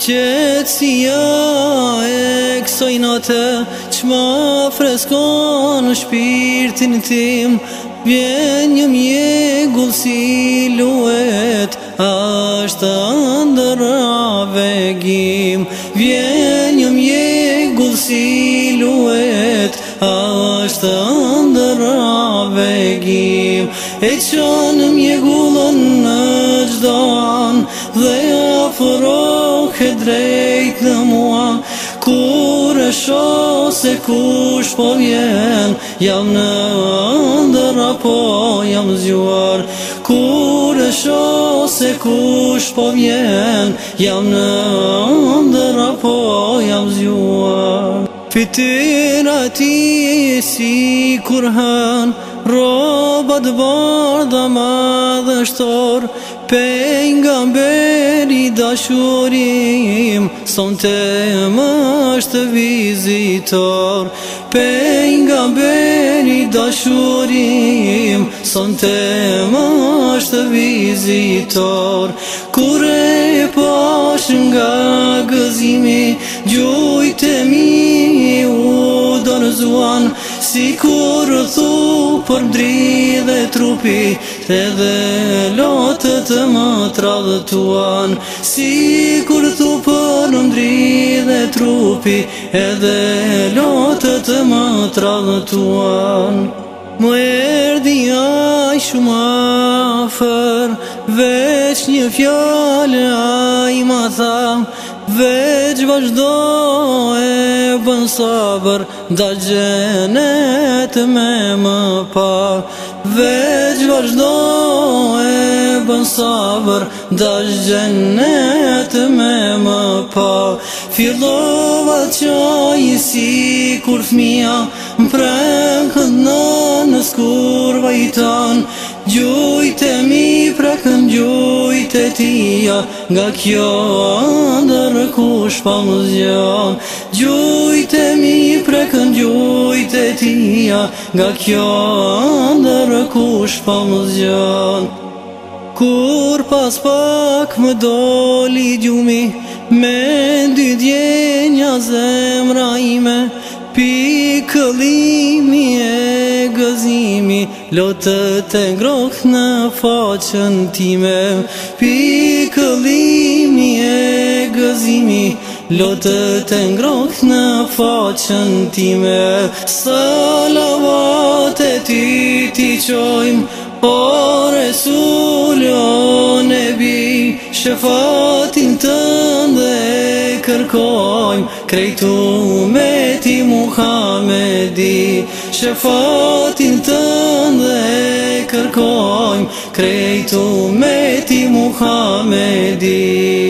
Qetësia e kësaj nate që ma freskon shpirtin tim, vjen një mjegull si luet, ashtë ndër avegim. Vjen një mjegull si luet, ashtë ndër avegim. E qanë mjegullën në gjdo an dhe afrohet drejt në mua, kur e shoh se kush po vjen, jam në ëndër apo jam zgjuar. Kur e shoh se kush po vjen, jam në ëndër apo jam zgjuar. Fytyra ti si kur hën, robat bardha madhështor, pejgamberi dashurim, sonte më është vizitor. Pejgamberi dashurim, sonte më është vizitor. Kur e pash nga gëzimi, gjujt e mi u dorëzuan, si kur thu për mdridhe trupi, edhe lotët më tradhtuan. Si kur thu për mdridhe trupi, edhe lotët më tradhtuan. Më erdi aj shumë afer, veç një fjallë aj ma tha, veç vazhdo e bën sabër, da gjenet me më pa. Veç vazhdo e bën sabër, da gjenet me më pa. Fillova qaj si kur fmija, mprekën në skurva i tan. Gjujt e mi prekën gjujt e tia, nga kjo ndër kush pa më zgjan. Gjujt e mi prekën gjujt e tia, nga kjo ndër kush pa më zgjan. Kur pas pak më doli gjumi, me dy djenja zemra ime, pikëllimi e gëzimi, lotët e ngroh në faqën time. Pikëllimi e gëzimi, lotët e ngroh në faqën time. Salavat e ty ti qojmë, o Resul o Nebi, shefatin tënde e kërkojmë, krejt umeti Muhamedi. Shefatin tënde e kërkojmë, krejt umeti Muhamedi.